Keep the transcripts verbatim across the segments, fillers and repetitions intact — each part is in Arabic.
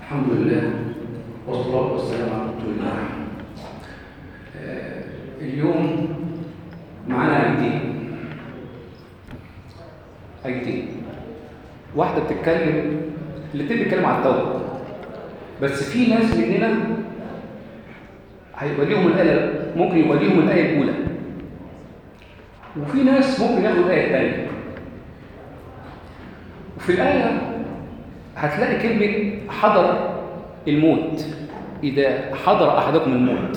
الحمد لله والصلاة والسلام على رسول الله. آه اليوم معانا آيتين آيتين واحدة بتتكلم، الاتنين بيتكلموا على التوبة، بس في ناس مننا هيبقى ليهم الآية، ممكن يبقى ليهم الآية الأولى، وفي ناس ممكن ياخدوا الآية الثانية. وفي الآية هتلاقي كلمة حضر الموت، إذا حضر أحدكم الموت.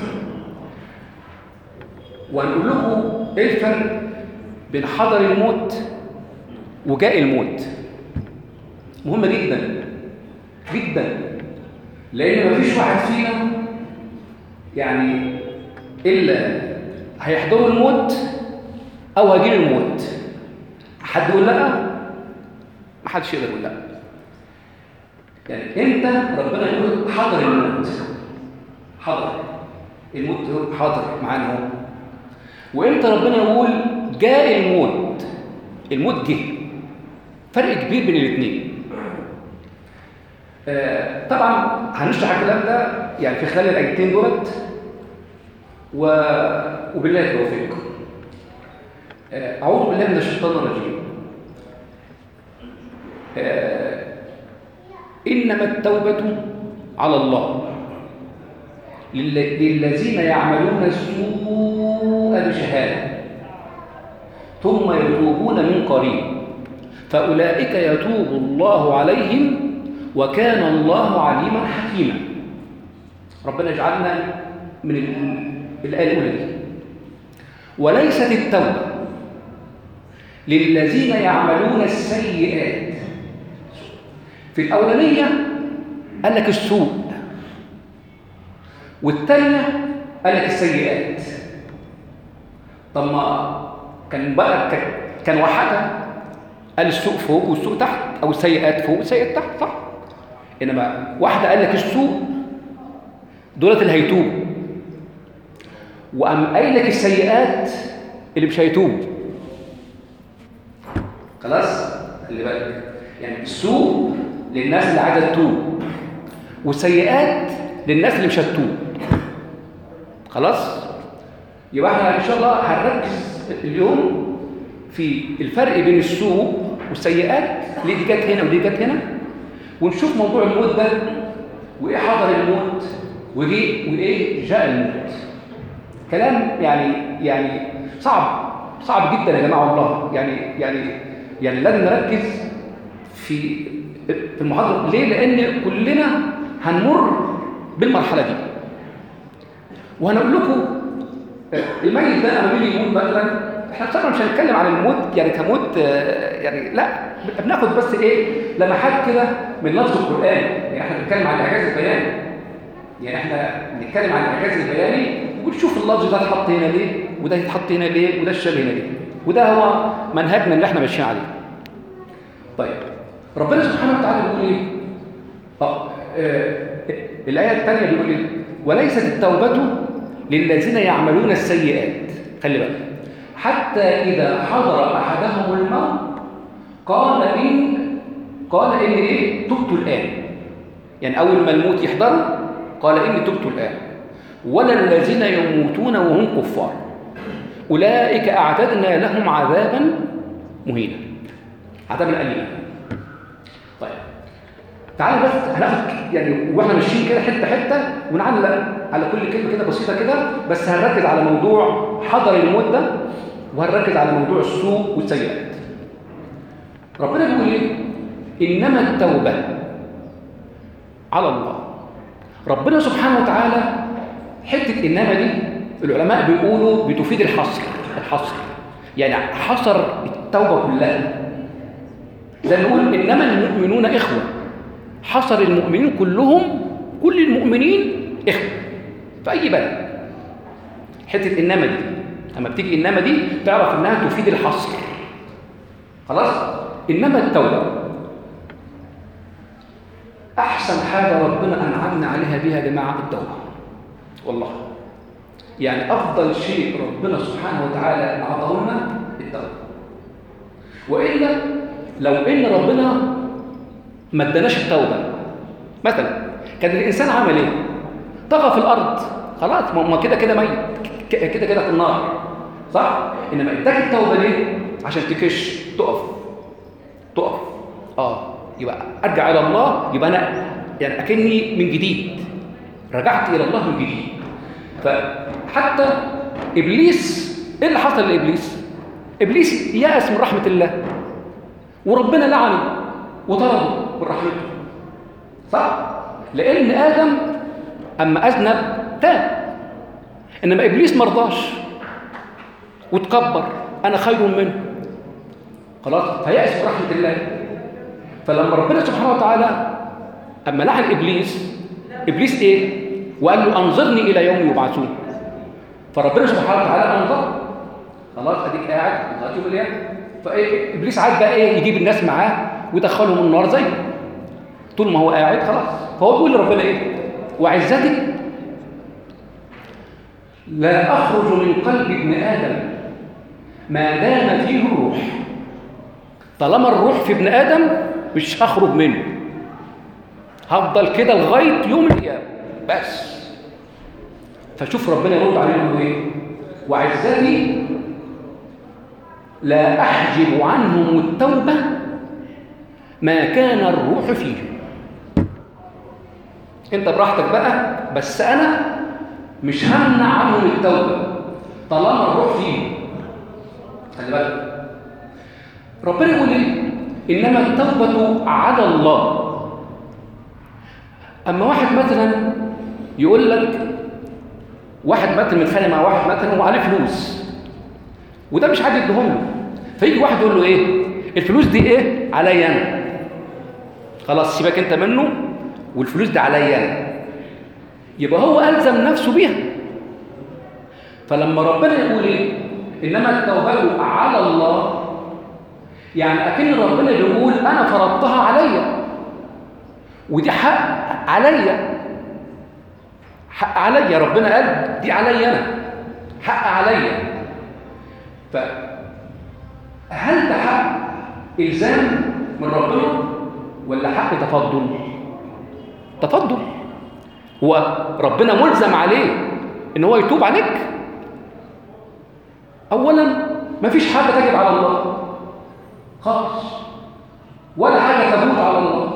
وهنقول لكم إيه الفرق بين حضر الموت وجاء الموت. مهمة جدا جدا، لأن مفيش واحد فينا يعني إلا هيحضره الموت أو هيجيله الموت. حد يقول لا؟ محدش يقدر يقول لا. يعني امتى ربنا يقول حضر الموت؟ حضر الموت، حاضر معانا اهو. وامتى ربنا يقول جاء الموت؟ الموت جه. فرق كبير بين الاثنين. آه طبعا هنشرح الكلام ده يعني في خلال الايتين دولت و... وبالله التوفيق. آه اعوذ بالله من الشيطان الرجيم. آه إنما التوبة على الله للذين يعملون السوء بجهالة ثم يتوبون من قريب فأولئك يتوب الله عليهم وكان الله عليما حكيما. ربنا يجعلنا من الآية الأولى دي. وليست التوبة للذين يعملون السيئات. في الأولانية قال لك السوء، والثانية قال لك السيئات. طب ما كان بقى كان وحدها قال السوء فوق والسوء تحت، أو السيئات فوق والسيئات تحت، صح؟ إنما واحدة قال لك السوء دولت اللي هيتوب، وقام قايل لك السيئات اللي مش هيتوب. خلاص؟ خلي بالك، يعني السوء للناس اللي عايزه تتوب، والسيئات للناس اللي مش هتتوب. خلاص؟ يبقى احنا ان شاء الله هنركز اليوم في الفرق بين السوء والسيئات، ليه دي جت هنا ودي جت هنا، ونشوف موضوع الموت ده وايه حضر الموت وايه وايه جاء الموت. كلام يعني يعني صعب صعب جدا يا جماعه والله. يعني يعني يعني لازم نركز في في المحاضرة. ليه؟ لأن كلنا هنمر بالمرحلة دي، وهنقول لكم الميت ده لما بيجي يموت مثلا، احنا بصراحة مش هنتكلم عن الموت يعني كموت يعني، لا، بناخد بس ايه لمحات كده من لفظ القرآن. يعني احنا بنتكلم عن الإعجاز البياني، يعني احنا بنتكلم عن الإعجاز البياني ونشوف اللفظ ده اتحط هنا ليه، وده يتحط هنا ليه، وده الشبه هنا ليه، وده هو منهجنا اللي احنا ماشيين عليه. طيب ربنا سبحانه وتعالى بيقول ايه؟ اه الآية الثانية بيقول ايه؟ وليست التوبة للذين يعملون السيئات. خلي بالك، حتى إذا حضر أحدهم الموت قال إن قال إن إيه؟ تبت الآن. يعني أول ما الموت يحضره قال إني تبت الآن. ولا الذين يموتون وهم كفار أولئك أعتدنا لهم عذابا مهينا، عذابا أليما. طيب تعالوا بس هناخد يعني واحنا ماشيين كده حته حته ونعلق على كل كلمه كده بسيطه كده، بس هنركز على موضوع حضر الموت ده، وهنركز على موضوع السوء والسيئات. ربنا بيقول ايه؟ انما التوبه على الله. ربنا سبحانه وتعالى حته انما دي العلماء بيقولوا بتفيد الحصر. الحصر يعني حصر التوبه كلها، زي ما نقول انما المؤمنون اخوه، حصر المؤمنين كلهم، كل المؤمنين اخوه في اي بلد. حته انما دي لما بتيجي انما دي تعرف انها تفيد الحصر. خلاص؟ انما التوبه احسن حاجه ربنا انعمنا عليها بيها يا جماعه التوبه، والله يعني افضل شيء ربنا سبحانه وتعالى اعطاه لنا التوبه. والا لو ان ربنا ما اداناش التوبه، مثلا كان الانسان عمل ايه؟ طغى في الارض، خلاص ما كده كده ميت، كده كده في النار، صح؟ انما اداك التوبه ليه؟ عشان تكش، تقف تقف اه يبقى ارجع الى الله، يبقى انا يعني اكني من جديد، رجعت الى الله من جديد. فحتى ابليس، ايه اللي حصل لابليس؟ ابليس يأس من رحمه الله، وربنا لعنه وطرده من رحمته، صح؟ لان ادم اما اذنب تاب، انما ابليس ما رضاش وتكبر، انا خير منه، خلاص فيأس من رحمه الله. فلما ربنا سبحانه وتعالى اما لعن ابليس، ابليس ايه؟ وقال له انظرني الى يوم يبعثون، فربنا سبحانه وتعالى انظر، خلاص اديك قاعد لغايه يوم القيامه. فايه ابليس عاد بقى ايه؟ يجيب الناس معاه ويدخلهم النار زي طول ما هو قاعد، خلاص. فهو بيقول لربنا ايه؟ وعزتك لا اخرج من قلب ابن ادم ما دام فيه الروح، طالما الروح في ابن ادم مش هخرج منه، هفضل كده لغايه يوم القيامه بس. فشوف ربنا يرد عليه يقول ايه؟ وعزتي لا احجب عنهم التوبه ما كان الروح فيه. انت براحتك بقى، بس انا مش همنع عنهم التوبه طالما الروح فيه. خلي بالك ربنا يقول ايه؟ انما التوبه على الله. اما واحد مثلا يقول لك، واحد مثلا متخانق مع واحد مثلا وعليه فلوس وده مش عايز يديهم له، فيجي واحد يقول له ايه؟ الفلوس دي ايه؟ عليا انا، خلاص سيبك انت منه والفلوس دي عليا انا، يبقى هو الزم نفسه بيها. فلما ربنا يقول ايه؟ انما التوبه على الله، يعني اكن ربنا بيقول انا فرضتها عليا ودي حق عليا، حق عليا، ربنا قال دي عليا انا، حق عليا. فهل ده حق الزام من ربنا ولا حق تفضل؟ تفضل. هو ربنا ملزم عليه ان هو يتوب عليك. اولا مفيش حاجه تجب على الله خالص، ولا حاجه تفوت على الله.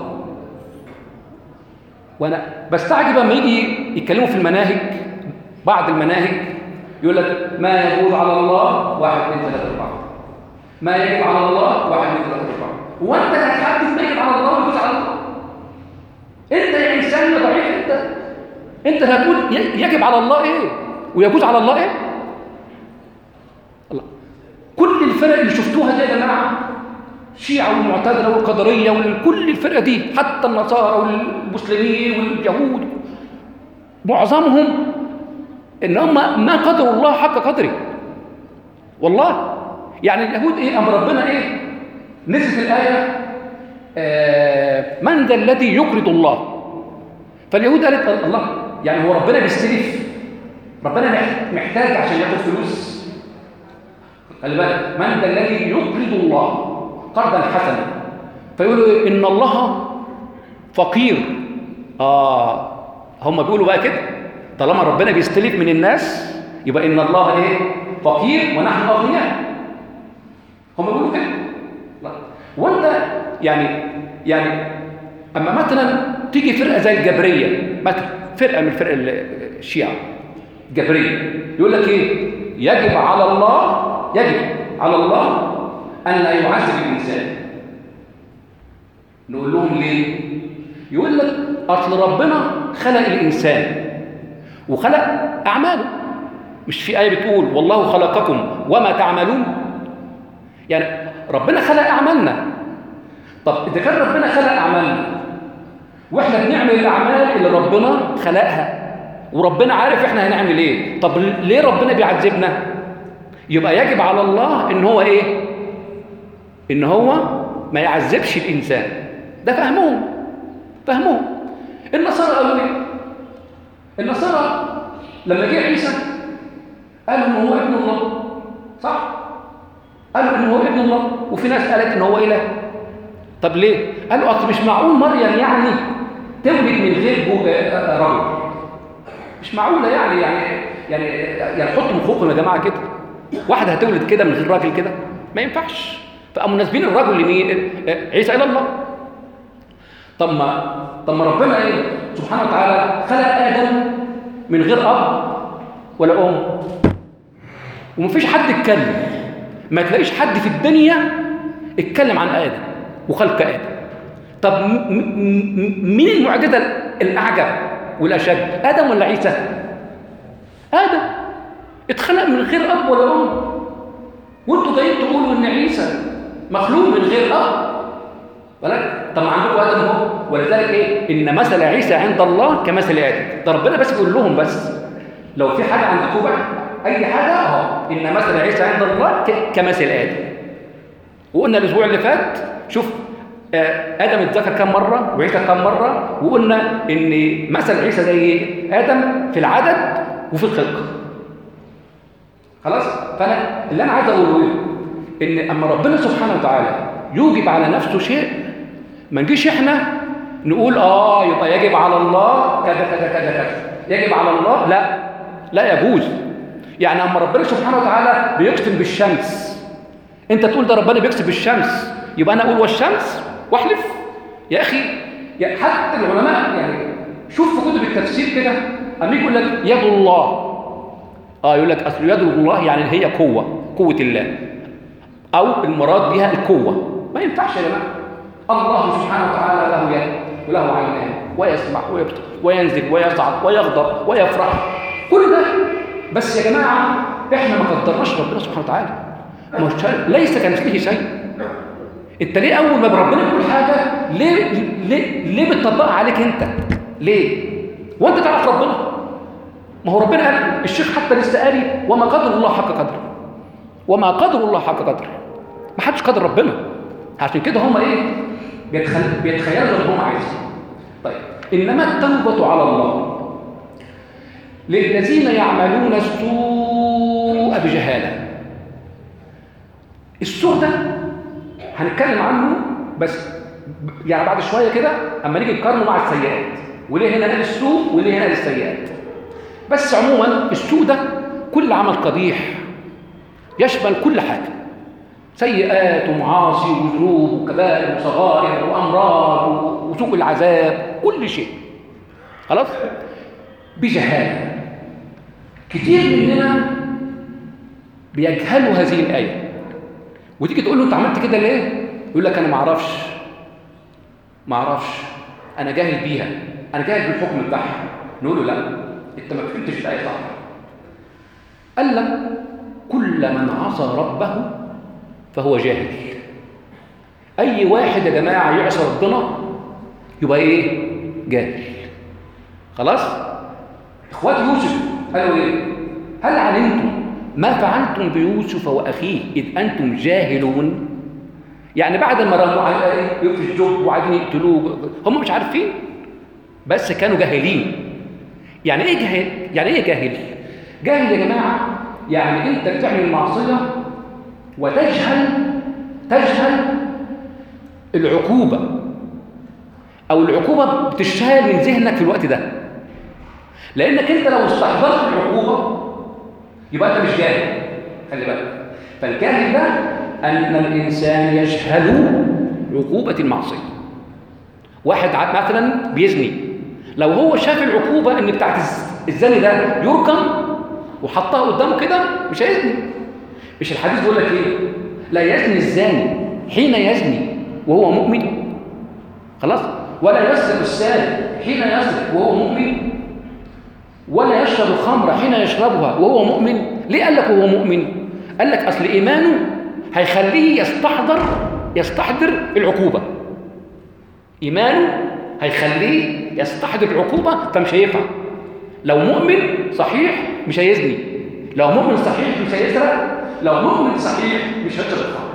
وانا بستعجب لما يجي يتكلموا في المناهج، بعض المناهج يقول لك ما يجوز على الله واحد اثنين ثلاثه اربعه، ما يجب على الله واحد اثنين ثلاثه اربعه. هو انت هتحدد ما يجب على الله ويجوز على الله؟ انت يا انسان يا ضعيف، انت انت هتقول يجب على الله ايه ويجوز على الله ايه؟ الله. كل الفرق اللي شفتوها دي يا جماعه، الشيعة والمعتزلة والقدرية وكل الفرقة دي، حتى النصارى والمسلمين واليهود، معظمهم إن هم ما قدروا الله حق قدره. والله يعني اليهود إيه؟ أمر ربنا إيه؟ نزلت الآية آه من ذا الذي يقرض الله؟ فاليهود قالت الله يعني هو ربنا بيستلف؟ ربنا محتاج عشان ياخد فلوس؟ خلي بالك، من ذا الذي يقرض الله قرضا حسنا؟ فيقولوا ان الله فقير. اه هم بيقولوا بقى كده، طالما ربنا بيستلف من الناس يبقى ان الله ايه؟ فقير ونحن اغنياء. هم بيقولوا كده. وانت يعني يعني اما مثلا تيجي فرقه زي الجبريه مثلا، فرقه من فرق الشيعه الجبريه، يقول لك ايه؟ يجب على الله، يجب على الله أن لا يعذب الإنسان. نقول لهم ليه؟ يقول لك أصل ربنا خلق الإنسان وخلق أعماله. مش في آية بتقول والله خلقكم وما تعملون؟ يعني ربنا خلق أعمالنا. طب إذا كان ربنا خلق أعمالنا وإحنا بنعمل الأعمال اللي ربنا خلقها وربنا عارف إحنا هنعمل إيه، طب ليه ربنا بيعذبنا؟ يبقى يجب على الله إن هو إيه؟ إن هو ما يعذبش الإنسان. ده فهمهم فهمهم النصارى قالوا إيه؟ النصارى لما جه عيسى قالوا إن هو ابن الله، صح؟ قالوا إن هو ابن الله، وفي ناس قالت إن هو إله. طب ليه؟ قالوا أصل مش معقول مريم يعني تولد من غير رجل. مش معقوله يعني يعني يعني يعني حطوا مخكم يا جماعه كده، واحده هتولد كده من غير راجل كده؟ ما ينفعش. فقاموا ناسبين الرجل لمين؟ عيسى الى الله. طب ما طب ما ربنا ايه سبحانه وتعالى خلق ادم من غير اب ولا ام، ومفيش حد اتكلم. ما تلاقيش حد في الدنيا اتكلم عن ادم وخلق ادم. طب مين المعجزه الاعجب والاشد، ادم ولا عيسى؟ ادم اتخلق من غير اب ولا ام، وانتوا جايين تقولوا ان عيسى مخلوق من غير اب. بالك؟ طب ما عندكم ادم اهو. ولذلك ايه؟ ان مثل عيسى عند الله كمثل ادم. ده ربنا بس بيقول لهم، بس لو في حاجه عندكم بقى اي حاجه اهو، ان مثل عيسى عند الله كمثل ادم. وقلنا الاسبوع اللي فات شوف ادم اتذكر كم مره وعيسى كم مره، وقلنا ان مثل عيسى زي ادم في العدد وفي الخلقه. خلاص؟ فانا اللي انا عايز اقوله ايه؟ ان اما ربنا سبحانه وتعالى يوجب على نفسه شيء، ما نجيش احنا نقول اه يبقى يجب على الله كذا كذا كذا كذا، يجب على الله. لا لا يجوز. يعني اما ربنا سبحانه وتعالى بيقسم بالشمس، انت تقول ده ربنا بيقسم بالشمس، يبقى انا اقول والشمس واحلف؟ يا اخي يا حتى العلماء يعني شوف في كتب التفسير كده اما يقول لك يد الله، اه يقول لك اصل يد الله يعني هي قوه قوه الله، او المراد بها القوه. ما ينفعش يا جماعه. الله سبحانه وتعالى له يد وله عينان ويسمع ويبصر وينزل ويصعد ويغضب ويفرح، كل ده. بس يا جماعه احنا ما قدرناش ربنا سبحانه وتعالى، مش ليس كمثله شيء. انت ليه اول ما ربنا يقول حاجه ليه ليه ليه بتطبقها عليك انت؟ ليه؟ وانت تعرف ربنا؟ ما هو ربنا قال، الشيخ حتى لسه قال وما قدر الله حق قدره، وما قدر الله حق قدره. ما حدش قدر ربنا. عشان كده هم ايه؟ بيتخل... بيتخيلوا اللي هم عايزين. طيب انما التوبه على الله للذين يعملون السوء بجهاله. السوء ده هنتكلم عنه بس يعني بعد شويه كده اما نيجي نقارنه مع السيئات، وليه هنا قال السوء وليه هنا قال السيئات. بس عموما السوء ده كل عمل قبيح، يشمل كل حاجه، سيئات ومعاصي وذنوب وكبائر وصغائر وامراض وسوء العذاب، كل شيء. خلاص؟ بجهاله. كتير مننا بيجهلوا هذه الايه، وتيجي تقول له انت عملت كده ليه؟ يقول لك انا ما اعرفش ما اعرفش انا جاهل بيها، انا جاهل بالحكم بتاعها. نقول له لا، انت ما فهمتش الايه صح. قال لك كل من عصى ربه فهو جاهل. اي واحد يا جماعه يعصى ربنا يبقى ايه؟ جاهل. خلاص؟ اخوات يوسف قالوا ايه؟ هل علمتم ما فعلتم بيوسف واخيه اذ انتم جاهلون؟ يعني بعد ما رموا في الجب وعايزين يقتلوه هم مش عارفين، بس كانوا جاهلين. يعني ايه جاهل؟ يعني ايه جاهل؟ جاهل يا جماعه يعني انت بتعمل معصيه وتجهل تجهل العقوبه، او العقوبه بتشتغل من ذهنك في الوقت ده، لانك انت لو استحضرت العقوبه يبقى انت مش جاهل. خلي بالك. فالجاهل ده ان الانسان يجهل عقوبه المعصيه. واحد مثلا بيزني، لو هو شاف العقوبه ان بتاعت الزني ده يركم وحطها قدامه كده مش هيزني. مش الحديث بيقول لك ايه؟ لا يزني الزاني حين يزني وهو مؤمن. خلاص؟ ولا يسرق السارق حين يسرق وهو مؤمن، ولا يشرب الخمر حين يشربها وهو مؤمن. ليه قال لك وهو مؤمن؟ قال لك اصل ايمانه هيخليه يستحضر يستحضر العقوبه. ايمانه هيخليه يستحضر العقوبه فمش هيفعل. لو مؤمن صحيح مش هيزني، لو مؤمن صحيح مش هيسرق، لو مؤمن صحيح مش هيشرب الخمر.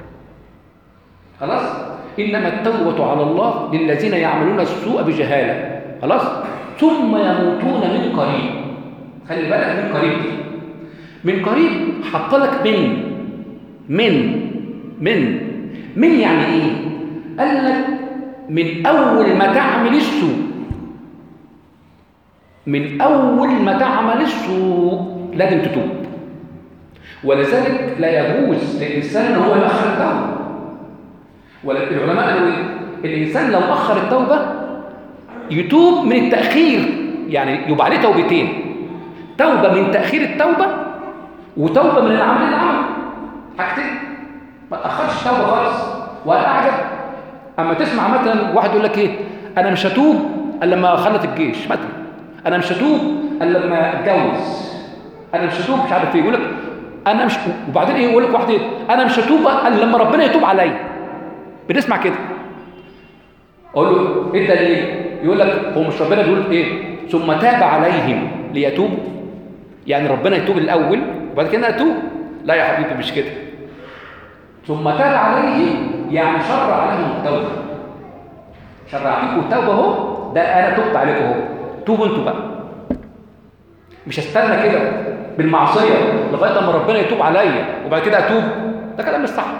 خلاص؟ انما التوبه على الله للذين يعملون السوء بجهاله. خلاص؟ ثم يموتون من قريب. خلي بالك من قريب دي. من قريب حط لك من من من من يعني ايه؟ قال لك من اول ما تعمل السوء من أول ما تعمل السوء لازم تتوب. ولذلك لا يجوز للإنسان أن هو يأخر التوبة. والعلماء قالوا إيه؟ الإنسان لو أخر التوبة يتوب من التأخير، يعني يبقى عليه توبتين: توبة من تأخير التوبة، وتوبة من العمل العمل. حاجتين، ما تأخرش التوبة خالص. وأنا أعجب أما تسمع مثلا واحد يقول لك إيه: أنا مش هتوب إلا لما أخلص الجيش مثلا، أنا مش هتوب إلا لما أتجوز، أنا مش هتوب مش عارف إيه، يقول لك أنا مش، وبعدين إيه يقول لك واحد إيه: أنا مش هتوب إلا لما ربنا يتوب عليا. بنسمع كده. أقول له إيه الدليل؟ يقول لك هو مش ربنا بيقول إيه؟ ثم تاب عليهم ليتوبوا، يعني ربنا يتوب الأول وبعد كده أتوب. لا يا حبيبي مش كده. ثم تاب عليهم يعني شرع عليهم التوبة. شرع فيكم التوبة أهو، ده أنا تبت عليكم أهو، توبوا أنتوا بقى. مش هستنى كده بالمعصية لغاية لما ربنا يتوب عليا وبعد كده أتوب، ده كلام مش صح.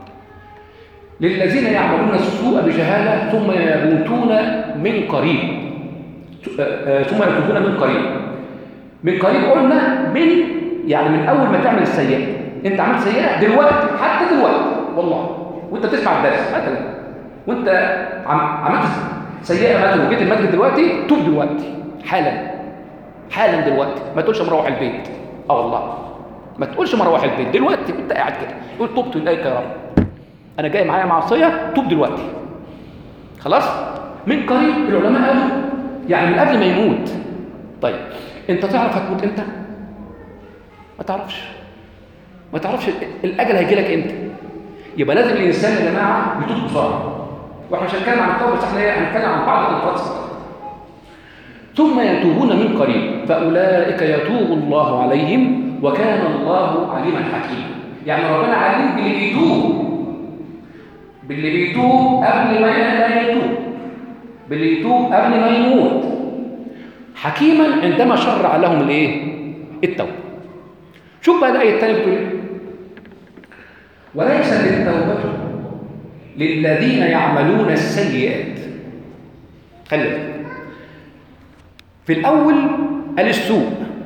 للذين يعملون السوء بجهالة ثم يموتون من قريب، ثم يتوبون من قريب. من قريب قلنا من، يعني من أول ما تعمل السيئة. أنت عملت سيئة دلوقتي، حتى دلوقتي والله وأنت بتسمع الدرس مثلا، وأنت عملت سيئة مثلا وجيت المسجد دلوقتي، توب دلوقتي حالا حالا دلوقتي. ما تقولش مروح البيت. اه والله ما تقولش مروح البيت دلوقتي وأنت قاعد كده، تقول تبت إليك يا رب، أنا جاي معايا معصية، توب دلوقتي خلاص. من قريب العلماء قالوا يعني من قبل ما يموت. طيب أنت تعرف هتموت إمتى؟ ما تعرفش. ما تعرفش الأجل هيجي لك إمتى. يبقى لازم الإنسان يا جماعة يتوب بسرعة. وإحنا مش هنتكلم عن التوبة، بس إحنا هنتكلم عن بعض الألفاظ. ثم يتوبون من قريب فأولئك يتوب الله عليهم وكان الله عليما حكيما. يعني ربنا عليم باللي بيتوب، باللي بيتوب قبل ما لا يتوب، باللي يتوب قبل ما يموت، حكيما عندما شرع لهم الايه؟ التوبه. شوف بقى الايه الثانيه بتقول ايه: وليس التوبه للذين يعملون السيئات. خلي بالك في الاول قال السوء،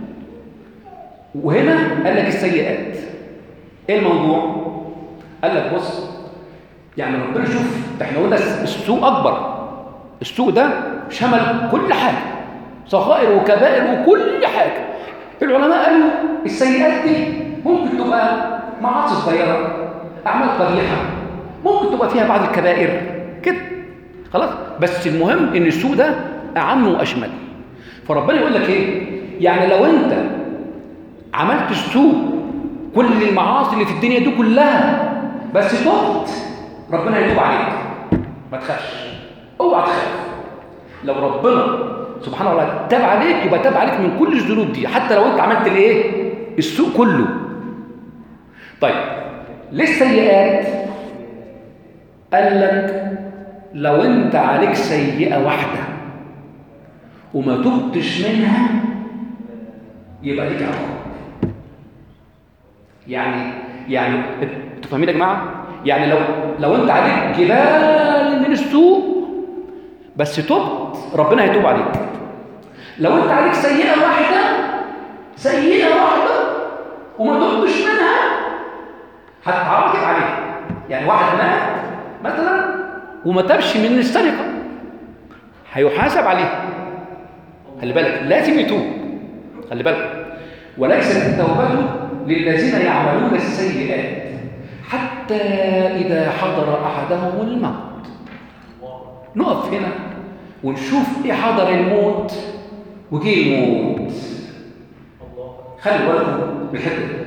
وهنا قال لك السيئات. ايه الموضوع؟ قال لك بص، يعني ربنا شوف، احنا قلنا السوء اكبر. السوء ده شمل كل حاجه، صغائر وكبائر وكل حاجه. العلماء قالوا السيئات دي ممكن تبقى معاصي صغيره، اعمال قبيحه، ممكن تبقى فيها بعض الكبائر كده خلاص. بس المهم ان السوء ده اعم واشمل. فربنا يقول لك ايه؟ يعني لو انت عملت السوء، كل المعاصي اللي في الدنيا دي كلها، بس تبت، ربنا يتوب عليك. ما تخافش، اوعى تخاف. لو ربنا سبحانه وتعالى تاب عليك يبقى تاب عليك من كل الذنوب دي، حتى لو انت عملت الايه؟ السوء كله. طيب ليه السيئات؟ قال لك لو انت عليك سيئه واحده وما تبتش منها يبقى ليك عقاب. يعني يعني انتوا فاهمين يا جماعه؟ يعني لو لو انت عليك جبال من السوء بس تبت، ربنا هيتوب عليك. لو انت عليك سيئه واحده، سيئه واحده وما تبتش منها، هتتعاقب عليها. يعني واحد مات مثلا وما تبش من السرقه، هيحاسب عليها. خلي بالك لازم يتوب، خلي بالك. وليست التوبه للذين يعملون السيئات حتى إذا حضر أحدهم الموت. نقف هنا ونشوف إيه حضر الموت وجه الموت. خلي بالكم من الحتة دي.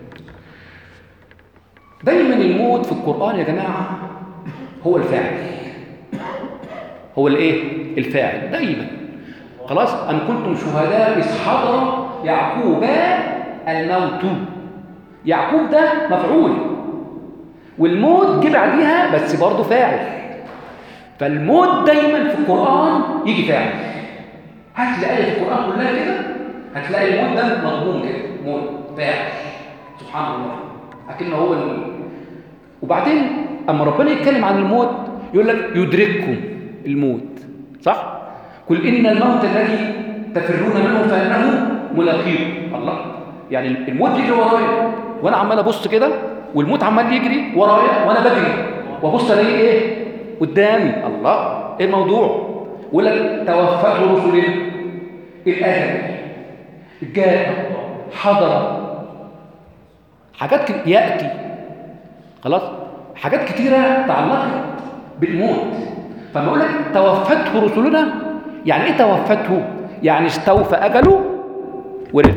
دايما الموت في القرآن يا جماعة هو الفاعل، هو الإيه؟ الفاعل دايما. خلاص، أم كنتم شهداء إذ حضر يعقوب الموت. يعقوب ده مفعول، والموت جه بعديها بس برضه فاعل. فالموت دايما في القرآن يجي فاعل. هتلاقي في القرآن كلها كده، هتلاقي الموت ده مضمون كده، موت فاعل. سبحان الله، لكنه هو ال... وبعدين اما ربنا يتكلم عن الموت يقول لك يدرككم الموت، صح؟ قل ان الموت الذي تفرون منه فانه ملاقيكم. الله، يعني الموت بيجري ورايا وانا عمال ابص كده، والموت عمال يجري ورايا وانا بجري، وابص الاقيه ايه قدامي. الله، ايه الموضوع؟ ولا توفته رسلنا، الاجل جاء حضر، حاجات ك... ياتي خلاص، حاجات كتيره تعلقت بالموت. فما اقول لك توفته رسلنا، يعني ايه توفته؟ يعني استوفى اجله ورث،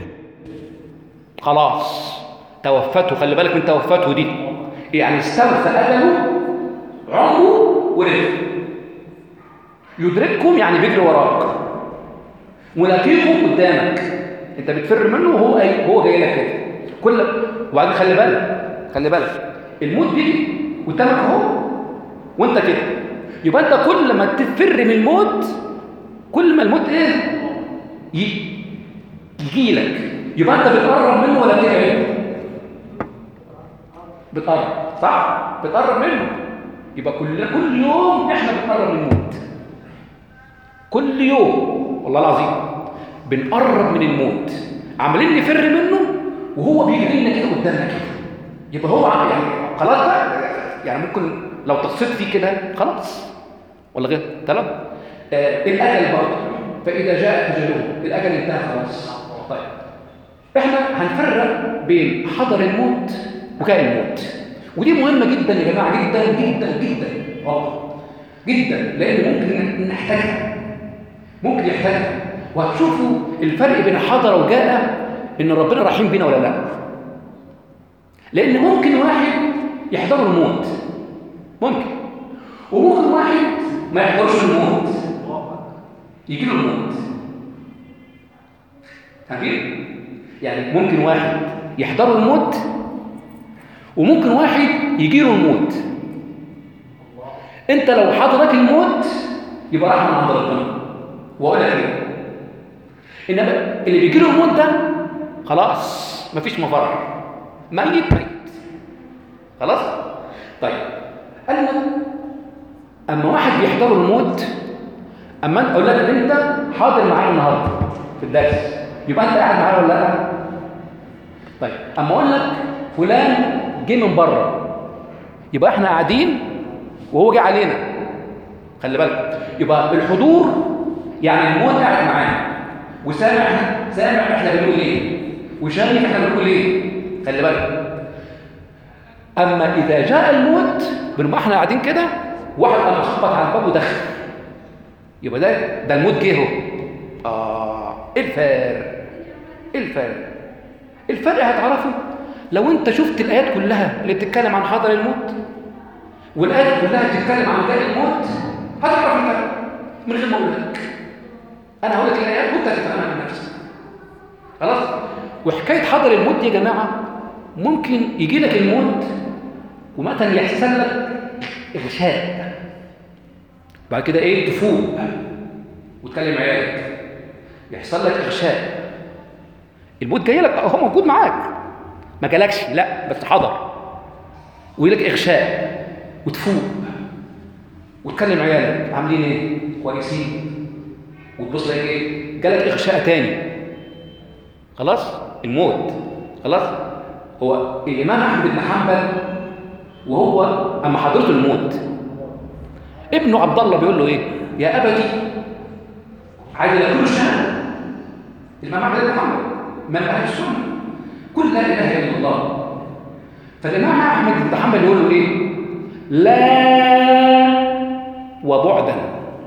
خلاص توفته. خلي بالك من توفته دي، يعني استوفى اجله عمره ورث. يدرككم يعني بيجري وراك، ملاقيكم قدامك، انت بتفر منه وهو اي هو جاي لك كده. كل وبعدين خلي بالك خلي بالك الموت بيجي قدامك اهو وانت كده، يبقى انت كل ما تفر من الموت كل ما الموت ايه يجي لك، يبقى انت بتقرب منه ولا بتبعد؟ بتقرب، صح؟ بتقرب منه. يبقى كل كل يوم احنا بنقرب من الموت، كل يوم والله العظيم بنقرب من الموت، عمالين نفر منه وهو بيجري لنا كده قدامنا كده. يبقى هو يعني خلاص بقى، يعني ممكن لو تصيت فيه كده خلاص ولا غير تمام. آه الاجل برضه، فاذا جاء اجلهم، الاجل انتهى خلاص. طيب احنا هنفرق بين حضر الموت وجاء الموت، ودي مهمه جدا يا جماعه، جدا جدا جدا والله جدا، لان ممكن نحتاجها، ممكن يحتاجها. وهتشوفوا الفرق بين حضر وجاء، ان ربنا رحيم بينا ولا لا. لان ممكن واحد يحضر الموت، ممكن، وممكن واحد ما يحضرش الموت يجي له الموت. فاهمين؟ يعني ممكن واحد يحضر الموت وممكن واحد يجي له الموت. انت لو حضرك الموت يبقى رحمه من عند ربنا، واقول لك ايه، انما اللي بيجي له الموت ده خلاص مفيش مفر، ميت ميت خلاص. طيب قال لك اما واحد بيحضر الموت، اما اقول لك ان انت حاضر معايا النهارده في الدرس، يبقى انت قاعد معايا ولا لا؟ طيب اما اقول لك فلان جه من بره، يبقى احنا قاعدين وهو جه علينا، خلي بالك. يبقى الحضور يعني الموت قاعد معانا وسامع، سامع احنا بنقول ايه وشايف احنا بنقول ايه، خلي بالك. اما اذا جاء الموت بنبقى احنا قاعدين كده، واحد قام خبط على الباب ودخل، يبقى ده ده الموت جه اهو. اه ايه الفرق؟ ايه الفرق؟ الفرق هتعرفه لو انت شفت الايات كلها اللي بتتكلم عن حضر الموت والايات كلها بتتكلم عن جاء الموت، هتعرف الفرق من غير ما اقول لك. انا هقول لك الايات وانت هتفهمها من نفسك، خلاص. وحكايه حضر الموت دي يا جماعه، ممكن يجي لك الموت ومثلا يحصل لك اغشاء، بعد كده ايه تفوق وتكلم عيالك، يحصل لك اغشاء. الموت جاي لك هو موجود معاك، ما جالكش لا بس حضر، ويجي لك اغشاء وتفوق وتكلم عيالك عاملين ايه كويسين، وتبص لك ايه جالك اغشاء تاني، خلاص الموت خلاص. هو الامام احمد بن حنبل وهو اما حضرته الموت، ابنه عبد الله بيقول له ايه يا ابتي، عايز يقول الشهاده. الامام احمد بن حنبل من اهل السنه، كل لا اله الا الله. فالامام احمد بن حنبل يقول له ايه لا وبعدا،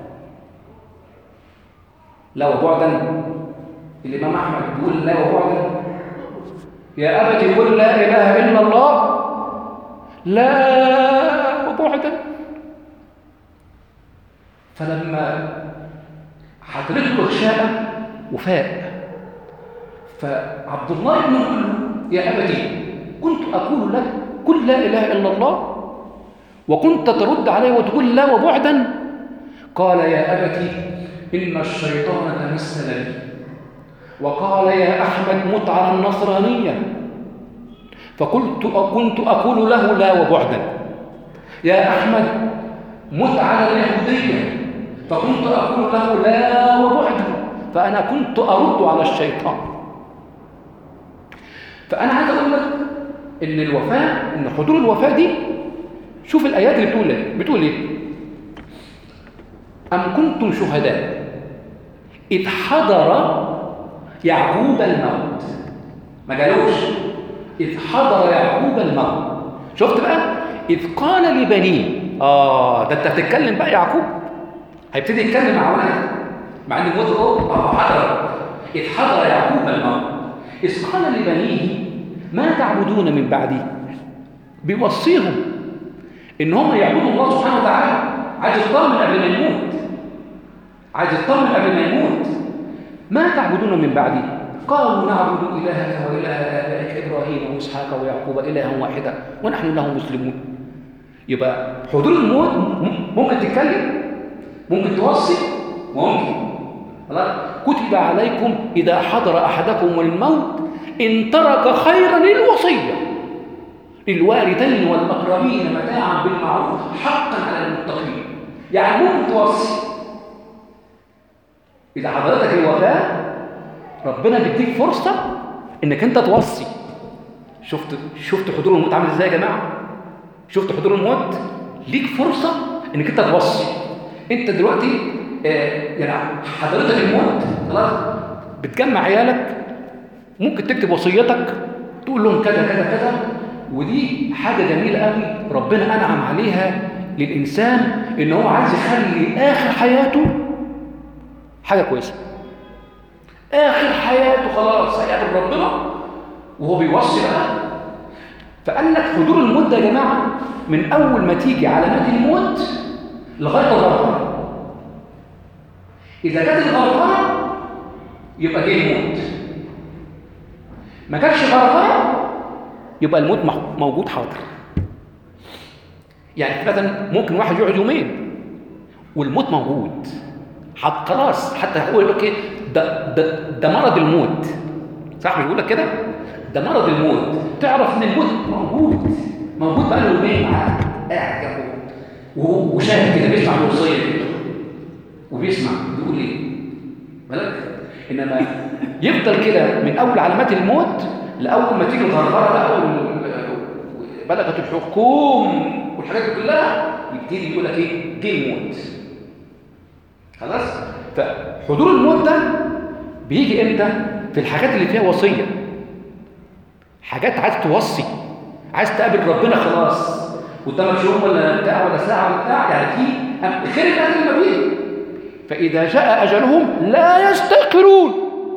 لا وبعدا. الامام احمد بيقول لا وبعدا، يا ابتي قل لا اله الا الله لا وبعدا. فلما حضرته غشاء وفاء، فعبد الله بن يقول له يا ابتي كنت اقول لك قل لا اله الا الله وكنت ترد علي وتقول لا وبعدا. قال يا ابتي ان الشيطان تمثل لي وقال يا احمد مت على النصرانيه، فقلت كنت اقول له لا وبعدا. يا احمد مت على اليهوديه، فكنت اقول له لا وبعدا. فأنا كنت أرد على الشيطان. فأنا عايز أقول لك إن الوفاة، إن حضور الوفاة دي، شوف الآيات اللي بتقول إيه؟ بتقول إيه؟ أم كنتم شهداء إذ حضر يعقوب الموت. ما قالوش إذ حضر يعقوب الموت. شفت بقى؟ إذ قال لبنيه. آه ده أنت هتتكلم بقى يعقوب هيبتدي يتكلم مع ولاده مع إن الموت اه حضر. إذ حضر يعقوب الموت إذ قال لبنيه ما تعبدون من بعدي. بيوصيهم إن هم يعبدوا الله سبحانه وتعالى. عايز يطمن قبل ما يموت، عايز يطمن قبل ما يموت. ما تعبدون من بعدي؟ قالوا نعبد إلهك وإله آبائك إبراهيم وإسحاق ويعقوب إلها واحدا ونحن له مسلمون. يبقى حضور الموت ممكن تتكلم، ممكن توصي، ممكن. كتب عليكم إذا حضر أحدكم الموت إن ترك خيرا الوصية للوالدين والأقربين متاعا بالمعروف حقا على المتقين. يعني ممكن توصي. إذا حضرتك الوفاة ربنا بيديك فرصة إنك أنت توصي. شفت شفت حضور الموت عامل إزاي يا جماعة؟ شفت حضور الموت؟ ليك فرصة إنك أنت توصي. أنت دلوقتي آه يعني حضرتك الموت خلاص، بتجمع عيالك، ممكن تكتب وصيتك تقول لهم كذا كذا كذا. ودي حاجة جميلة قوي ربنا أنعم عليها للإنسان، إن هو عايز يخلي آخر حياته حاجة كويسة. آخر حياته خلاص هيقابل ربنا وهو بيوصي بقى. فقال لك حضور الموت ده يا جماعة من أول ما تيجي علامات الموت لغاية الغرغرة. إذا كانت الغرغرة يبقى جه الموت، ما كانش غرغرة يبقى الموت موجود حاضر. يعني مثلا ممكن واحد يقعد يومين والموت موجود حتى خلاص، حتى هقول لك ايه ده ده ده مرض الموت، صح؟ مش بيقول لك كده ده مرض الموت. تعرف ان الموت موجود موجود بقى له يومين معاه قاعد جنبه وشاهد كده بيسمع الوصيه وبيسمع بيقول ايه بالك. انما يفضل كده من اول علامات الموت لاول ما تيجي الغرغره بقى بلغت الحكوم والحاجات دي كلها يبتدي يقول لك ايه جه الموت خلاص. فحضور الموت ده بيجي امتى؟ في الحاجات اللي فيها وصيه، حاجات عايز توصي، عايز تقابل ربنا خلاص قدامك يوم ولا بتاع ولا ساعه ولا بتاع، يعني في خير الاجل ما بيه. فاذا جاء اجلهم لا يستأخرون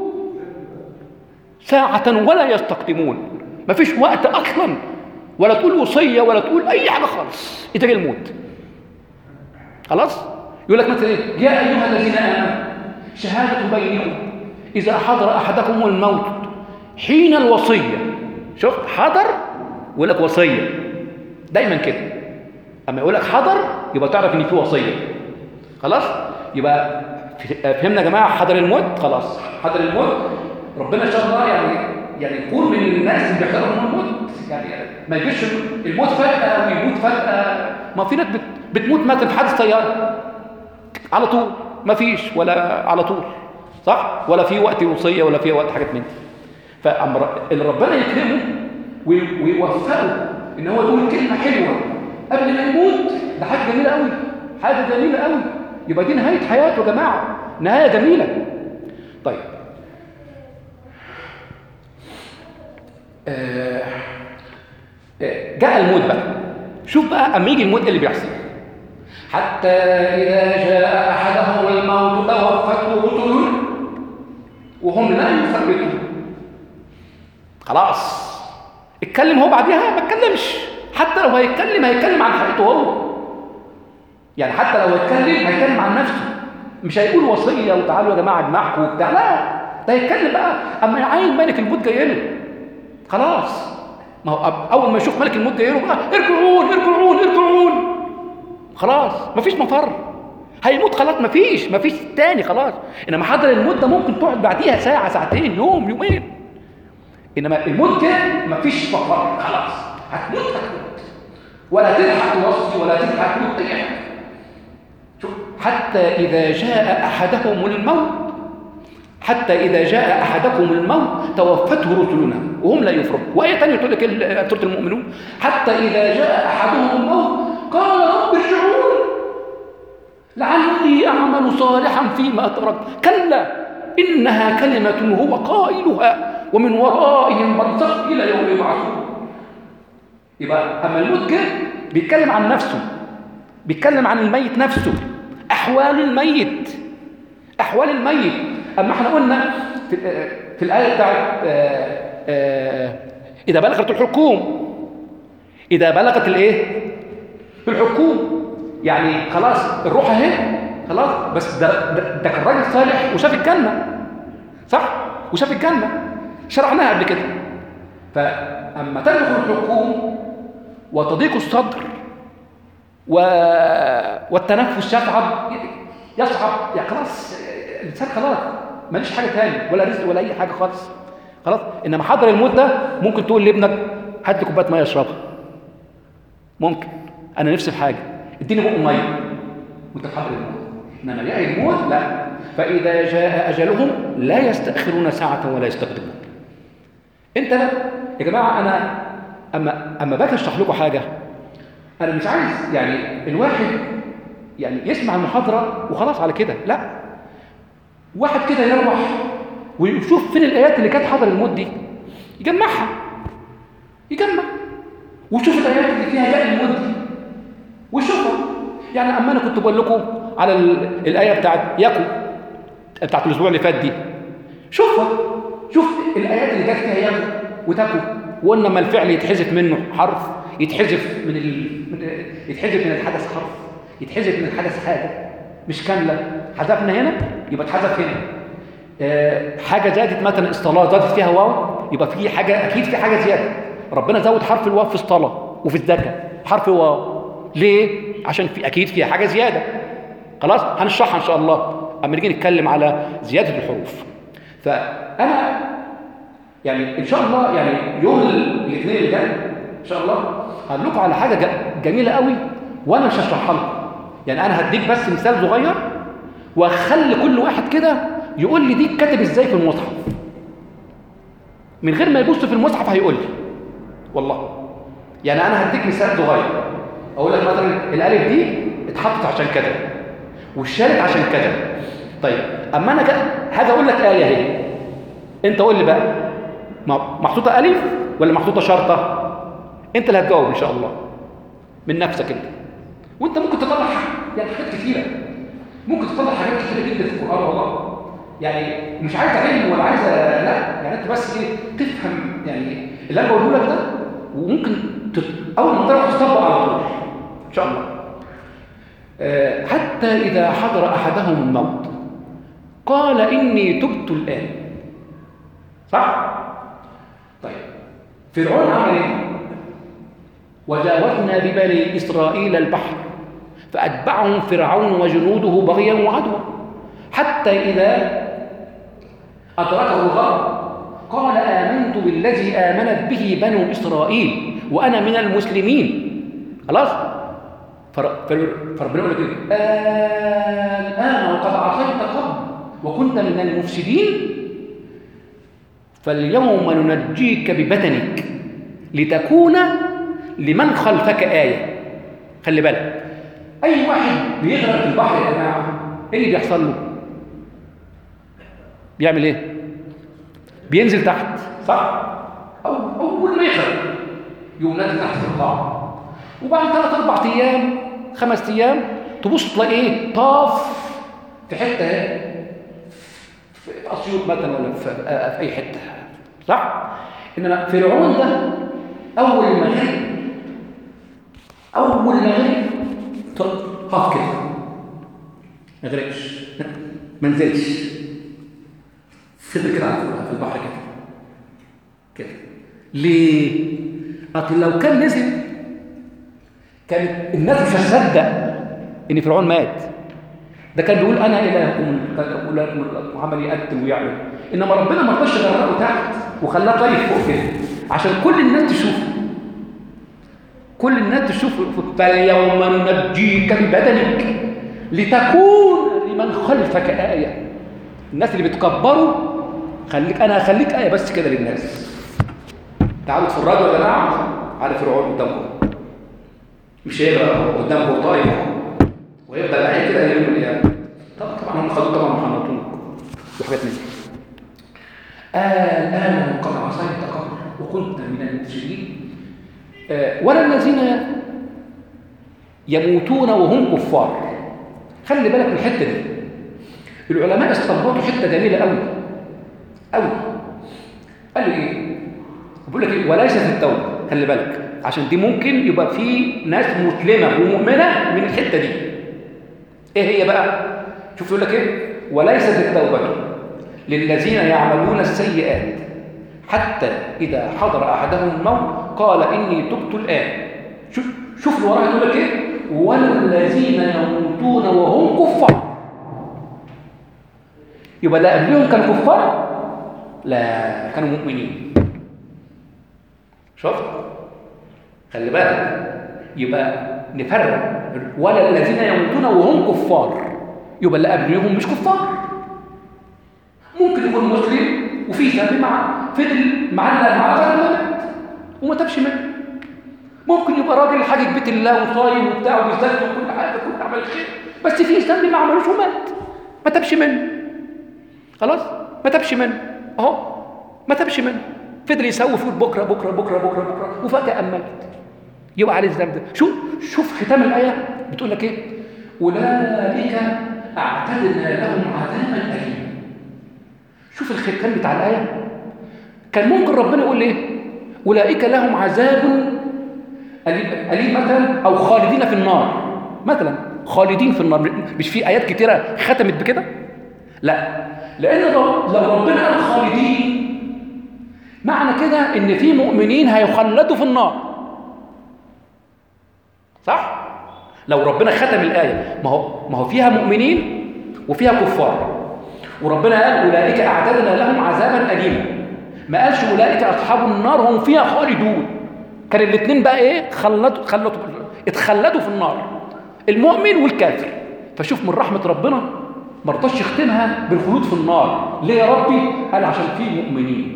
ساعه ولا يستقدمون. مفيش وقت اصلا ولا تقول وصيه ولا تقول اي حاجه خالص، اذا جه الموت خلاص. يقول لك مثلا ايه؟ يا ايها الذين امنوا شهاده بينكم اذا حضر احدكم الموت حين الوصيه. شفت حضر يقول لك وصيه دايما كده. اما يقول لك حضر يبقى تعرف ان في وصيه خلاص. يبقى فهمنا يا جماعه حضر الموت خلاص. حضر الموت ربنا ان شاء الله يعني يعني يكون من الناس اللي بيحضروا الموت، يعني ما يجيش الموت فجاه ويموت فجاه. ما في ناس بتموت مثلا في حادث سياره على طول، ما فيش ولا على طول صح، ولا في وقت وصيه ولا في وقت حاجات من دي. فاللي ربنا يكرمه ويوفقه ان هو يقول كلمه حلوه قبل ما يموت، ده حاجه جميله قوي، حاجه جميله قوي. يبقى دي نهايه حياته يا جماعه، نهايه جميله. طيب آه آه جاء الموت بقى. شوف بقى اما يجي الموت ايه اللي بيحصل. حتى إذا جاء أحدهم الموت توفته رسلنا وهم لا يفرطون. خلاص اتكلم هو بعديها ما اتكلمش. حتى لو هيتكلم هيتكلم عن حياته هو، يعني حتى لو هيتكلم هيتكلم عن نفسه، مش هيقول وصية وتعالوا يا جماعة اجمعكم وبتاع، لا ده هيتكلم بقى. أما يعين ملك الموت جاي له خلاص، ما هو أول ما يشوف ملك الموت جاي له بقى ارجعون ارجعون ارجعون خلاص، مفيش مفر، هيموت خلاص، مفيش مفيش تاني خلاص. انما حضر الموت ده ممكن تقعد بعديها ساعه ساعتين يوم يومين، انما الموت كده مفيش مفر خلاص، هتموت هتموت ولا تلحق توصي ولا تلحق تموت اي حاجه. شوف حتى اذا جاء احدهم الموت حتى إذا جاء أحدكم الموت توفته رسلنا وهم لا يفرطون. وآية ثانية تقول لك سورة المؤمنون حتى إذا جاء أحدهم الموت قال رب ارجعون لعلي أعمل صالحا فيما تركت كلا إنها كلمة هو قائلها ومن ورائهم برزخ إلى يوم يبعثون. يبقى أما الموت جه بيتكلم عن نفسه، بيتكلم عن الميت نفسه، أحوال الميت أحوال الميت. أما احنا قلنا في, في الآية بتاعت إذا بلغت الحكوم إذا بلغت الإيه؟ الحكوم يعني خلاص الروح اهي خلاص، بس ده ده, ده كان راجل صالح وشاف الجنة صح؟ وشاف الجنة شرعناها قبل كده. فأما تدخل الحكوم وتضيق الصدر و... والتنفس يصعب يصعب يعني خلاص الإنسان خلاص ماليش حاجة تاني ولا رزق ولا أي حاجة خالص خلاص. إنما حضر الموت ده ممكن تقول لابنك هات لي كوباية مية اشربها، ممكن أنا نفسي في حاجة اديني بق مية وأنت في حضر الموت. إنما يعي الموت لا. فإذا جاء أجلهم لا يستأخرون ساعة ولا يستقدمون. أنت لا يا جماعة، أنا أما أما باجي أشرح لكم حاجة أنا مش عايز يعني الواحد يعني يسمع المحاضرة وخلاص على كده، لا. واحد كده يروح ويشوف فين الآيات اللي كانت حاضر الموت دي يجمعها يجمع ويشوف الآيات اللي فيها جاء الموت دي ويشوفها. يعني أما أنا كنت بقول لكم على الآية بتاعت ياكو بتاعت الأسبوع اللي فات دي، شوفها شوف الآيات اللي جت فيها ياكو وتاكو، وقلنا ما الفعل يتحذف منه حرف يتحذف من ال... يتحذف من الحدث حرف يتحذف من الحدث حاجة مش كاملة، حذفنا هنا يبقى اتحذف هنا. أه حاجة زادت مثلا الصلاة زادت فيها واو يبقى في حاجة أكيد في حاجة زيادة. ربنا زود حرف الواو في الصلاة وفي الزكاة حرف واو ليه؟ عشان في أكيد فيها حاجة زيادة. خلاص هنشرحها إن شاء الله أما نيجي نتكلم على زيادة الحروف. فأنا يعني إن شاء الله يعني يوم الاثنين اللي جاي إن شاء الله هقول لكم على حاجة جميلة قوي وأنا مش هشرحها لكم. يعني أنا هديك بس مثال صغير وأخلي كل واحد كده يقول لي دي كاتب إزاي في المصحف من غير ما يبص في المصحف هيقول لي والله. يعني أنا هديك مثال صغير أقول لك مثلا الألف دي اتحطت عشان كذا والشالت عشان كذا. طيب أما أنا هاجي أقول لك آية اهي، أنت قول لي بقى محطوطة ألف ولا محطوطة شرطة؟ أنت اللي هتجاوب إن شاء الله من نفسك أنت. وأنت ممكن تطلع يعني حاجات كثيرة، ممكن تطلع حاجات كثيرة جدا في القرآن والله. يعني مش عايز علم ولا عايز لا، يعني أنت بس إيه تفهم يعني اللي أنا بقوله لك ده، وممكن تت... أول ما تروح تطبق على طول إن شاء الله. أه حتى إذا حضر أحدهم الموت قال إني تبت الآن. صح؟ طيب فرعون عمل إيه؟ وجاوزنا ببني إسرائيل البحر فأتبعهم فرعون وجنوده بغيا وعدوا حتى إذا أدركه الغرق قال آمنت بالذي آمنت به بنو إسرائيل وأنا من المسلمين. خلاص؟ فربنا يقول لك الآن وقد عصيت قبل وكنت من المفسدين فاليوم ننجيك ببدنك لتكون لمن خلفك آية. خلي بالك أي واحد بيغرق في البحر يا جماعة إيه اللي بيحصل له؟ بيعمل إيه؟ بينزل تحت صح؟ أو أول ما يغرق يقوم نازل تحت في القاع، وبعد ثلاث أربع أيام خمس أيام تبص تلاقيه طاف في حتة في أسيوط مثلا ولا في أي حتة صح؟ إنما فرعون ده أول ما غرق أول ما غرق خاف كده ما غرقش ما نزلش فضل كده في البحر كده كده. ليه؟ أصل لو كان نزل كانت الناس مش هتصدق إن فرعون مات. ده كان بيقول أنا إلهكم وعمل يقتل ويعمل، إنما ربنا ما رضاش يغرقه تحت وخلاه طاير فوق كده عشان كل الناس تشوفه كل الناس تشوف. فاليوم ننجيك ببدنك لتكون لمن خلفك آية. الناس اللي بتكبروا، خليك انا هخليك ايه بس كده للناس. تعالوا اتفرجوا يا جماعه على فرعون قدامكم، مش هيبقى قدامكم طايف ويفضل قاعد كده يوم من الايام. طبعا طبعا هم خدوا طبعا محنطون وحاجات من دي. آه الان قد عصيت قبل وكنت من المفسدين آه ولا الذين يموتون وهم كفار. خلي بالك من الحته دي. العلماء استنبطوا حته جميله قوي قوي. قال لي ايه؟ بيقول لك ايه؟ وليست التوبه. خلي بالك عشان دي ممكن يبقى في ناس مسلمه ومؤمنه من الحته دي. ايه هي بقى؟ شوف يقول لك ايه؟ وليست التوبه للذين يعملون السيئات حتى اذا حضر احدهم الموت قال اني تبت الان. شوف شوف اللي وراها يقول لك ايه؟ والذين يموتون وهم كفار. يبقى ده قبلهم كانوا كفار؟ لا، كانوا مؤمنين. شفت؟ خلي بالك. يبقى نفرق. ولا الذين يموتون وهم كفار، يبقى اللي قبلهم مش كفار. ممكن يكون مسلم وفي ذنب مع فضل معلق مع ذنب وما تابش منه. ممكن يبقى راجل حاجة بيت الله وصايم وبتاع وبيزكي وكل حاجه كل عمل خير، بس في ذنب ما عملوش ومات، ما تابش منه. خلاص؟ ما تابش منه. اهو ما تابش منه، فضل يسوي فيه بكره بكره بكره بكره بكره وفجاه امات. يبقى عليه الذنب ده. شوف شوف ختام الايه بتقول لك ايه؟ اولئك اعتدنا لهم عذابا اليما. شوف الختام بتاع الايه. كان ممكن ربنا يقول ايه؟ اولئك لهم عذاب أليم مثلا، او خالدين في النار مثلا. خالدين في النار، مش في ايات كتيره ختمت بكده؟ لا، لان لو ربنا قال خالدين معنى كده ان في مؤمنين هيخلدوا في النار، صح؟ لو ربنا ختم الايه، ما هو ما هو فيها مؤمنين وفيها كفار، وربنا قال اولئك اعتدنا لهم عذابا اليما، ما قالش اولئك اصحاب النار هم فيها خالدون. كان الاثنين بقى ايه؟ خلدوا خلدوا اتخلدوا في النار، المؤمن والكافر. فشوف من رحمه ربنا ما رضاش يختمها بالخلود في النار. ليه يا ربي؟ قال عشان في مؤمنين.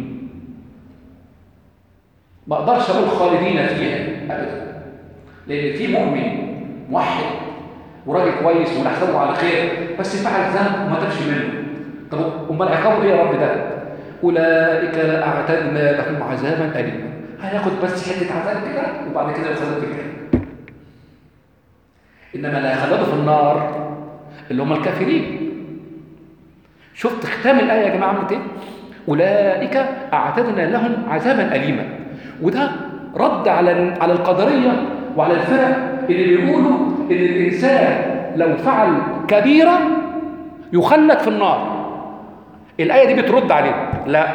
ما اقدرش اقول خالدين فيها ابدا، لان في مؤمن موحد وراجل كويس ونحسبه على خير، بس فعل ذنب وما تابش منه. طب امال عقابه ايه يا رب ده؟ اولئك اعتدنا لهم عذابا اليما. هياخد بس حته عذاب كده وبعد كده يخلد في الجنه. انما لا يخلدوا في النار اللي هم الكافرين. شفت ختام الايه يا جماعه عملت ايه؟ اولئك اعتدنا لهم عذابا اليما. وده رد على على القدريه وعلى الفرق اللي بيقولوا ان الانسان لو فعل كبيره يخلد في النار. الايه دي بترد عليه. لا،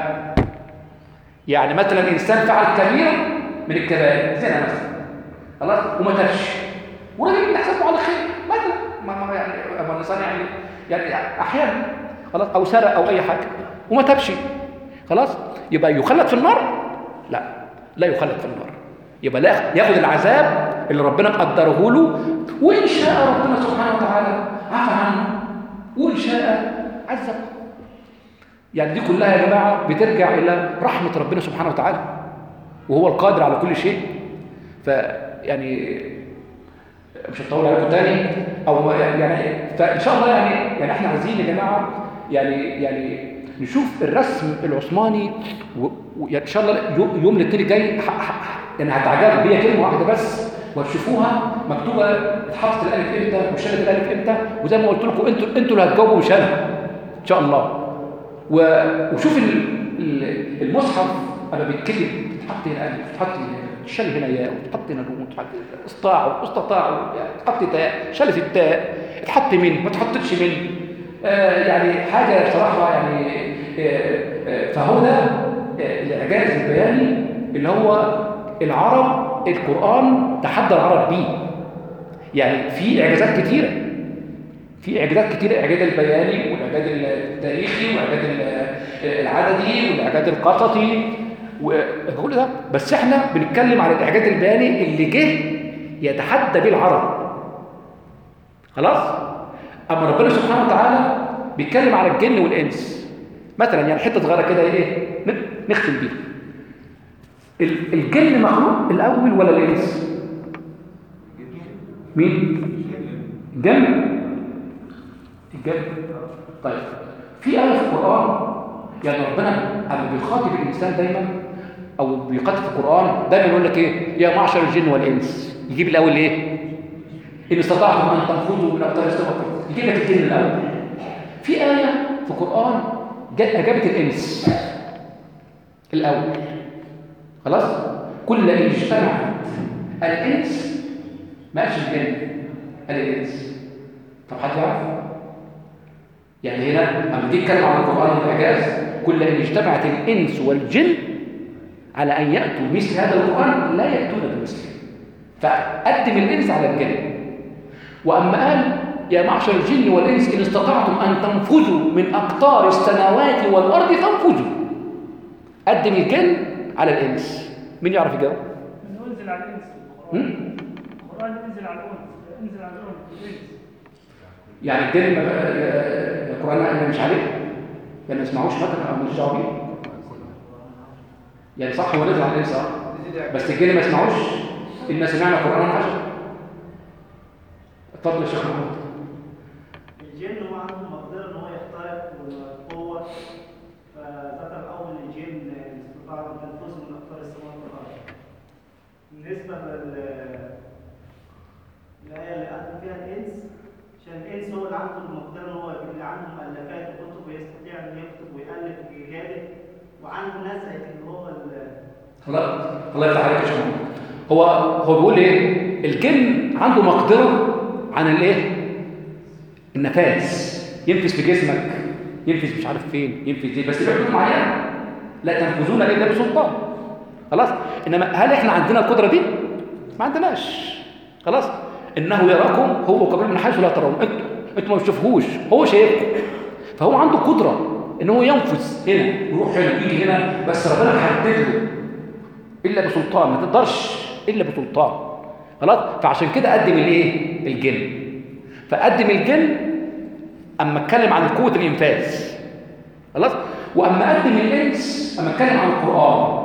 يعني مثلا انسان فعل كبيره من الكبائر، زنا مثلا، خلاص، وما تابش، وراجل بيحسبه على خير مثلا، ما يعني ابو الانسان يعني يعني احيانا خلاص، او سرق او اي حاجه وما تابش، خلاص، يبقى يخلد في النار؟ لا، لا يخلد في النار. يبقى لا ياخد العذاب اللي ربنا قدره له، وان شاء ربنا سبحانه وتعالى عفى عنه، وان شاء عذب. يعني دي كلها يا جماعه بترجع الى رحمه ربنا سبحانه وتعالى، وهو القادر على كل شيء. فيعني مش هطول عليكم تاني، او يعني فان شاء الله يعني يعني احنا عايزين يا جماعه يعني يعني نشوف الرسم العثماني، وان شاء الله يوم الاثنين الجاي يعني هتعجبوا بيها كلمه واحده بس وتشوفوها مكتوبه اتحطت الالف امتى وشالت الالف امتى، وزي ما قلت لكم انتوا انتوا اللي هتجاوبوا مش انا ان شاء الله. وشوف المصحف انا بيتكتب تحط هنا الف، تحط شال هنا ياء، وتحط هنا نون، تحط استطاعوا استطاعوا، تحط تاء، شالت التاء، تحط من ما تحطش من، آه يعني حاجه بصراحه يعني. آه آه فهو ده آه الاعجاز البياني اللي هو العرب، القران تحدى العرب بيه. يعني في اعجازات كتيره، في اعجازات كتيره، اعجاز البياني والاعجاز التاريخي والاعجاز العددي والاعجاز القصصي وكل ده، بس احنا بنتكلم على الاعجاز البياني اللي جه يتحدى بيه العرب. خلاص؟ اما ربنا سبحانه وتعالى بيتكلم على الجن والإنس. مثلا يعني حتة صغيرة كده إيه نختم بيها. الجن مخلوق الأول ولا الإنس؟ مين؟ الجن؟ الجن. طيب في آية في القرآن يعني ربنا لما بيخاطب الإنسان دايما أو بيقاتل في القرآن دايما يقول لك إيه؟ يا معشر الجن والإنس. يجيب الأول إيه؟ إن استطعتم أن تنفذوا من أقطار السماوات والأرض. يجيب لك الجن الأول. في آية في القرآن أجابت الإنس الأول. خلاص؟ كل إن اجتمعت الإنس ما قالش الجن، قال الإنس. طب حد يعرف؟ يعني هنا لما تيجي تتكلم عن القرآن والإعجاز كل إن اجتمعت الإنس والجن على أن يأتوا مثل هذا القرآن لا يأتون بمثله. فقدم الإنس على الجن. وأما قال يا معشر الجن والإنس إن استطعتم أن تنفذوا من أقطار السماوات والأرض فانفذوا. قدم الجن على الإنس. مين يعرف يجاوب؟ من أنزل على الإنس القرآن. القرآن ينزل على الأنس، ينزل على الإنس. يعني الجن القرآن مش عليه؟ يعني ما يسمعوش مثلا أو مش دعوه بيه؟ يعني صح هو نزل على الإنس بس الجن ما يسمعوش؟ إن سمعنا قرآن عجب. اتفضل يا شيخ محمود. الجن هو عنده مقدرة ان هو يخترق والقوة، فذكر اول الجن استطاع ان تنفذ من اقطار السماوات والارض. بالنسبة لل الآية اللي قدم فيها الإنس، عشان الإنس هو اللي عنده المقدرة ان هو اللي عنده مؤلفات وكتب ويستطيع ان يكتب ويألف ويجادل وعنده نزعة اللي هو الله الله يفتح عليك يا شيخ محمود. هو هو بيقول ايه؟ الجن عنده مقدرة عن الايه؟ النفاذ. ينفذ في جسمك، ينفذ مش عارف فين، ينفذ ايه، بس بحدود معينه لا تنفذون الا بسلطان. خلاص؟ انما هل احنا عندنا القدره دي؟ ما عندناش. خلاص؟ انه يراكم هو وقبيله من حيث لا ترون. انتوا انتوا ما بتشوفوهوش، هو شايفكم. فهو عنده قدره ان هو ينفذ هنا يروح هنا ويجي هنا، بس ربنا حدد له الا بسلطان. ما تقدرش الا بسلطان. خلاص؟ فعشان كده قدم الايه؟ الجن. فقدم الجن اما اتكلم عن قوه الانفاذ. خلاص؟ واما قدم الانس اما اتكلم عن القران.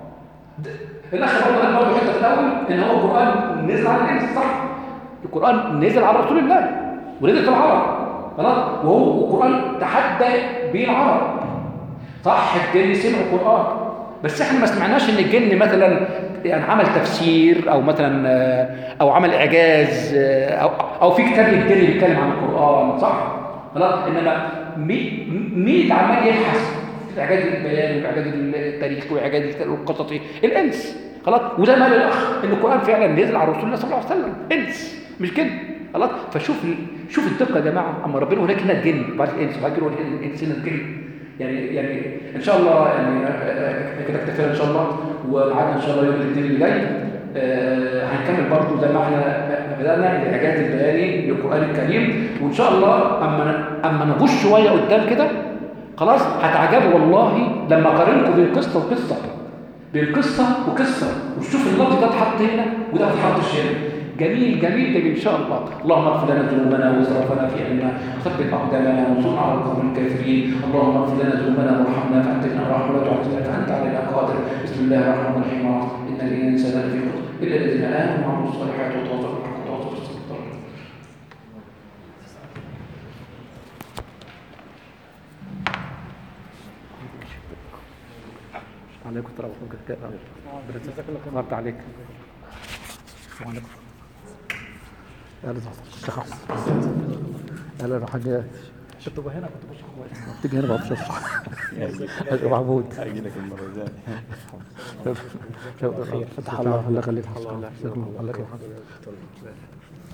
الاخر برضه قال برضه حته في الاول ان هو القران نزل على الانس. صح؟ القران نزل على رسول الله ونزل في العرب. خلاص؟ وهو القران تحدى بين العرب. صح الجن سمعوا القران بس احنا ما سمعناش ان الجن مثلا يعني عمل تفسير او مثلا او عمل اعجاز او او في كتاب للجن بيتكلم عن القران. صح؟ خلاص؟ انما مين اللي عمال يبحث في اعجاز البيان واعجاز التاريخ واعجاز القصصي؟ الانس. خلاص؟ وزي ما قال الاخ ان القران فعلا نزل على رسول الله صلى الله عليه وسلم انس مش جن. خلاص؟ فشوف شوف الدقه يا جماعه. اما ربنا هناك هنا الجن بعد الانس وبعد كده الانس هنا الجن. يعني يعني ان شاء الله يعني كده اكتفينا ان شاء الله ومعانا ان شاء الله يوم الاثنين اللي جاي آه هنكمل برضو زي ما احنا بدانا الاعجاز البياني للقران الكريم. وان شاء الله اما اما نغش شويه قدام كده خلاص هتعجبوا والله لما اقارنكم بين قصه وقصه بين قصه وقصه وشوف اللفظ ده اتحط هنا وده ما اتحطش هنا. جميل جميل جميل ان شاء الله. اللهم اغفر لنا ذنوبنا واسرافنا في علمنا وثبت اقدامنا وانصرنا على القوم الكافرين. اللهم اغفر لنا ذنوبنا وارحمنا فانت لنا الرحمه ولا تعذبنا فانت علينا قادر. بسم الله الرحمن الرحيم. ان الانسان لفي خسر الا الذين امنوا وعملوا الصالحات وتواصوا بالحق وتواصوا بالصبر. عليكم السلام ورحمه الله وبركاته. عليك وعليكم السلام. اهلا يا حاج. كنت هنا كنت بشرح كويس. تيجي هنا بقى بشرح. يا محمود هاجي لك المره الجايه. فتح الله الله يخليك. الله يخليك.